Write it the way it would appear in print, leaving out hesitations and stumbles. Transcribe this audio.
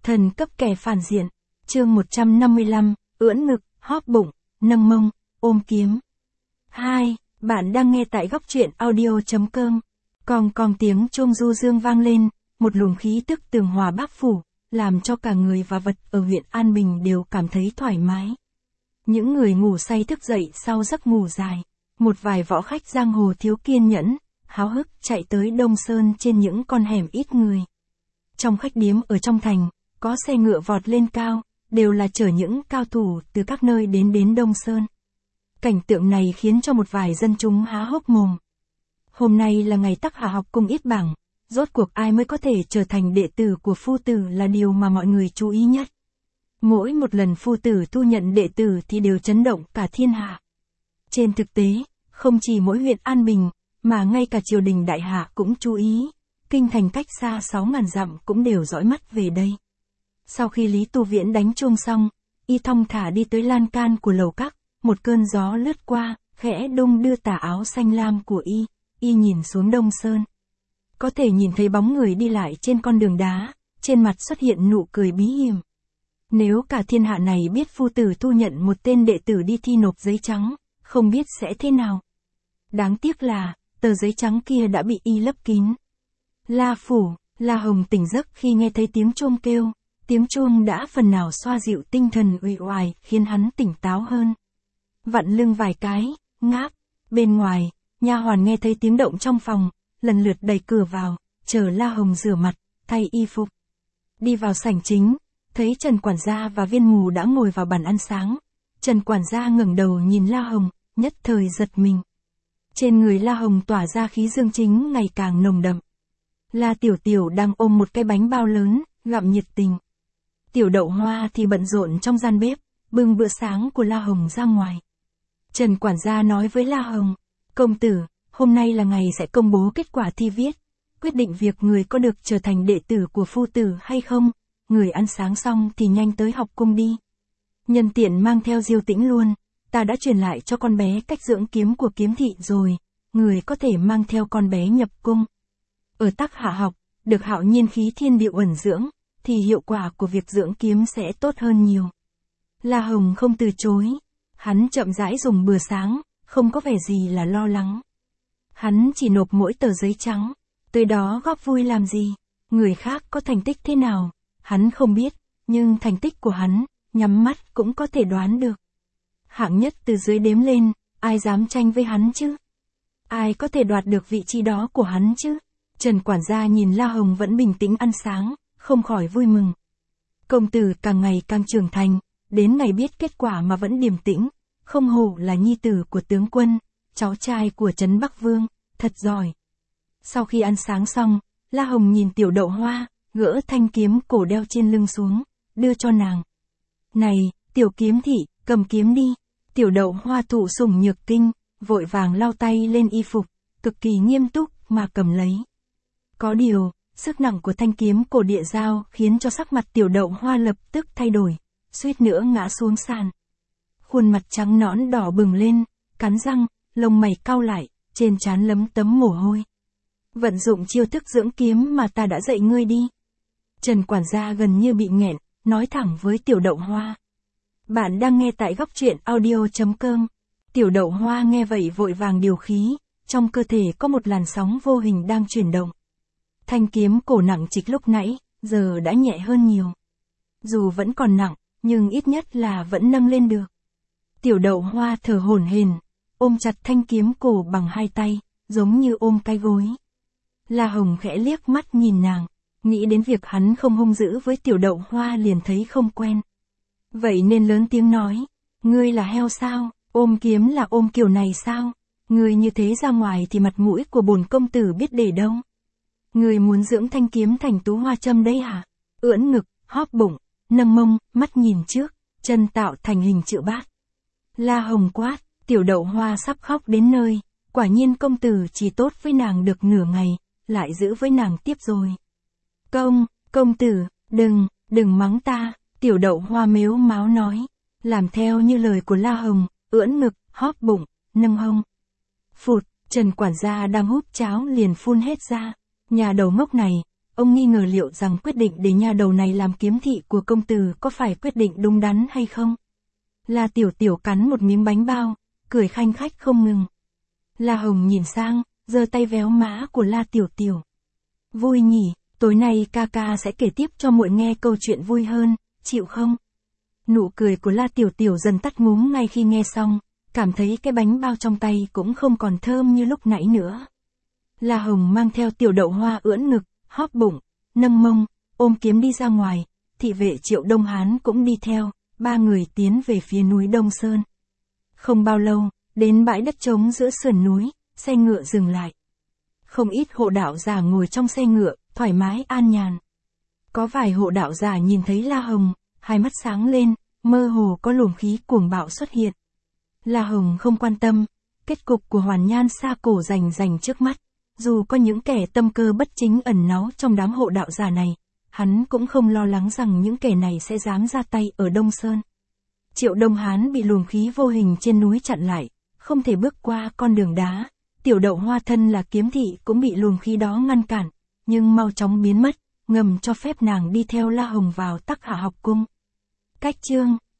Thần cấp kẻ phản diện. Chương 155, ưỡn ngực, hóp bụng, nâng mông, ôm kiếm. 2. Bạn đang nghe tại góc truyện audio.com. Cong tiếng chuông du dương vang lên, một luồng khí tức tường hòa bác phủ, làm cho cả người và vật ở huyện An Bình đều cảm thấy thoải mái. Những người ngủ say thức dậy sau giấc ngủ dài, một vài võ khách giang hồ thiếu kiên nhẫn, háo hức chạy tới Đông Sơn trên những con hẻm ít người. Trong khách điếm ở trong thành, có xe ngựa vọt lên cao, đều là chở những cao thủ từ các nơi đến Đông Sơn. Cảnh tượng này khiến cho một vài dân chúng há hốc mồm. Hôm nay là ngày Tắc Hạ học cung yết bảng, rốt cuộc ai mới có thể trở thành đệ tử của phu tử là điều mà mọi người chú ý nhất. Mỗi một lần phu tử thu nhận đệ tử thì đều chấn động cả thiên hạ. Trên thực tế, không chỉ mỗi huyện An Bình, mà ngay cả triều đình đại hạ cũng chú ý, kinh thành cách xa 6.000 dặm cũng đều dõi mắt về đây. Sau khi Lý Tu Viễn đánh chuông xong, y thong thả đi tới lan can của lầu các, một cơn gió lướt qua, khẽ đung đưa tà áo xanh lam của y nhìn xuống Đông Sơn. Có thể nhìn thấy bóng người đi lại trên con đường đá, trên mặt xuất hiện nụ cười bí hiểm. Nếu cả thiên hạ này biết phu tử thu nhận một tên đệ tử đi thi nộp giấy trắng, không biết sẽ thế nào. Đáng tiếc là, tờ giấy trắng kia đã bị y lấp kín. La Hồng tỉnh giấc khi nghe thấy tiếng chuông kêu, tiếng chuông đã phần nào xoa dịu tinh thần uể oải khiến hắn tỉnh táo hơn. Vặn lưng vài cái, ngáp. Bên ngoài, nha hoàn nghe thấy tiếng động trong phòng, lần lượt đẩy cửa vào, chờ La Hồng rửa mặt, thay y phục. Đi vào sảnh chính, thấy Trần quản gia và Viên Mù đã ngồi vào bàn ăn sáng. Trần quản gia ngẩng đầu nhìn La Hồng, nhất thời giật mình. Trên người La Hồng tỏa ra khí dương chính ngày càng nồng đậm. La Tiểu Tiểu đang ôm một cái bánh bao lớn, gặm nhiệt tình. Tiểu Đậu Hoa thì bận rộn trong gian bếp, bưng bữa sáng của La Hồng ra ngoài. Trần quản gia nói với La Hồng, công tử, hôm nay là ngày sẽ công bố kết quả thi viết, quyết định việc người có được trở thành đệ tử của phu tử hay không, người ăn sáng xong thì nhanh tới học cung đi. Nhân tiện mang theo Diêu Tĩnh luôn, ta đã truyền lại cho con bé cách dưỡng kiếm của kiếm thị rồi, người có thể mang theo con bé nhập cung. Ở Tắc Hạ học, được Hạo Nhiên khí thiên điệu ẩn dưỡng, thì hiệu quả của việc dưỡng kiếm sẽ tốt hơn nhiều. La Hồng không từ chối, hắn chậm rãi dùng bữa sáng, không có vẻ gì là lo lắng. Hắn chỉ nộp mỗi tờ giấy trắng, tới đó góp vui làm gì, người khác có thành tích thế nào, hắn không biết, nhưng thành tích của hắn, nhắm mắt cũng có thể đoán được. Hạng nhất từ dưới đếm lên, ai dám tranh với hắn chứ? Ai có thể đoạt được vị trí đó của hắn chứ? Trần quản gia nhìn La Hồng vẫn bình tĩnh ăn sáng, không khỏi vui mừng. Công tử càng ngày càng trưởng thành, đến ngày biết kết quả mà vẫn điềm tĩnh, không hổ là nhi tử của tướng quân, cháu trai của Trấn Bắc Vương, thật giỏi. Sau khi ăn sáng xong, La Hồng nhìn Tiểu Đậu Hoa, gỡ thanh kiếm cổ đeo trên lưng xuống, đưa cho nàng. Này, Tiểu Kiếm Thị, cầm kiếm đi. Tiểu Đậu Hoa thụ sủng nhược kinh, vội vàng lau tay lên y phục, cực kỳ nghiêm túc mà cầm lấy. Có điều, sức nặng của thanh kiếm cổ địa dao khiến cho sắc mặt Tiểu Đậu Hoa lập tức thay đổi, suýt nữa ngã xuống sàn. Khuôn mặt trắng nõn đỏ bừng lên, cắn răng, lông mày cau lại, trên trán lấm tấm mồ hôi. Vận dụng chiêu thức dưỡng kiếm mà ta đã dạy ngươi đi. Trần quản gia gần như bị nghẹn, nói thẳng với Tiểu Đậu Hoa. Bạn đang nghe tại góc truyện audio.com. Tiểu Đậu Hoa nghe vậy vội vàng điều khí, trong cơ thể có một làn sóng vô hình đang chuyển động. Thanh kiếm cổ nặng trịch lúc nãy, giờ đã nhẹ hơn nhiều. Dù vẫn còn nặng, nhưng ít nhất là vẫn nâng lên được. Tiểu Đậu Hoa thở hổn hển, ôm chặt thanh kiếm cổ bằng hai tay, giống như ôm cái gối. La Hồng khẽ liếc mắt nhìn nàng, nghĩ đến việc hắn không hung dữ với Tiểu Đậu Hoa liền thấy không quen. Vậy nên lớn tiếng nói, ngươi là heo sao, ôm kiếm là ôm kiểu này sao, ngươi như thế ra ngoài thì mặt mũi của bổn công tử biết để đâu. Ngươi muốn dưỡng thanh kiếm thành tú hoa châm đấy hả? Ưỡn ngực, hóp bụng, nâng mông, mắt nhìn trước, chân tạo thành hình chữ bát. La Hồng quát, Tiểu Đậu Hoa sắp khóc đến nơi, quả nhiên công tử chỉ tốt với nàng được nửa ngày, lại giữ với nàng tiếp rồi. Công tử, đừng mắng ta, Tiểu Đậu Hoa mếu máo nói, làm theo như lời của La Hồng, ưỡn ngực, hóp bụng, nâng hông. Phụt, Trần quản gia đang húp cháo liền phun hết ra, nhà đầu ngốc này, ông nghi ngờ liệu rằng quyết định để nhà đầu này làm kiếm thị của công tử có phải quyết định đúng đắn hay không. La Tiểu Tiểu cắn một miếng bánh bao, cười khanh khách không ngừng. La Hồng nhìn sang, giơ tay véo má của La Tiểu Tiểu. Vui nhỉ, tối nay ca ca sẽ kể tiếp cho muội nghe câu chuyện vui hơn, chịu không? Nụ cười của La Tiểu Tiểu dần tắt ngúm ngay khi nghe xong, cảm thấy cái bánh bao trong tay cũng không còn thơm như lúc nãy nữa. La Hồng mang theo Tiểu Đậu Hoa ưỡn ngực, hóp bụng, nâng mông, ôm kiếm đi ra ngoài, thị vệ Triệu Đông Hán cũng đi theo, ba người tiến về phía núi Đông Sơn. Không bao lâu, đến bãi đất trống giữa sườn núi, xe ngựa dừng lại. Không ít hộ đạo giả ngồi trong xe ngựa, thoải mái an nhàn. Có vài hộ đạo giả nhìn thấy La Hồng, hai mắt sáng lên, mơ hồ có luồng khí cuồng bạo xuất hiện. La Hồng không quan tâm, kết cục của Hoàn Nhan Sa Cổ rành trước mắt, dù có những kẻ tâm cơ bất chính ẩn náu trong đám hộ đạo giả này, hắn cũng không lo lắng rằng những kẻ này sẽ dám ra tay ở Đông Sơn. Triệu Đông Hán bị luồng khí vô hình trên núi chặn lại, không thể bước qua con đường đá. Tiểu Đậu Hoa thân là kiếm thị cũng bị luồng khí đó ngăn cản, nhưng mau chóng biến mất, ngầm cho phép nàng đi theo La Hồng vào Tắc Hạ học cung. Cách chương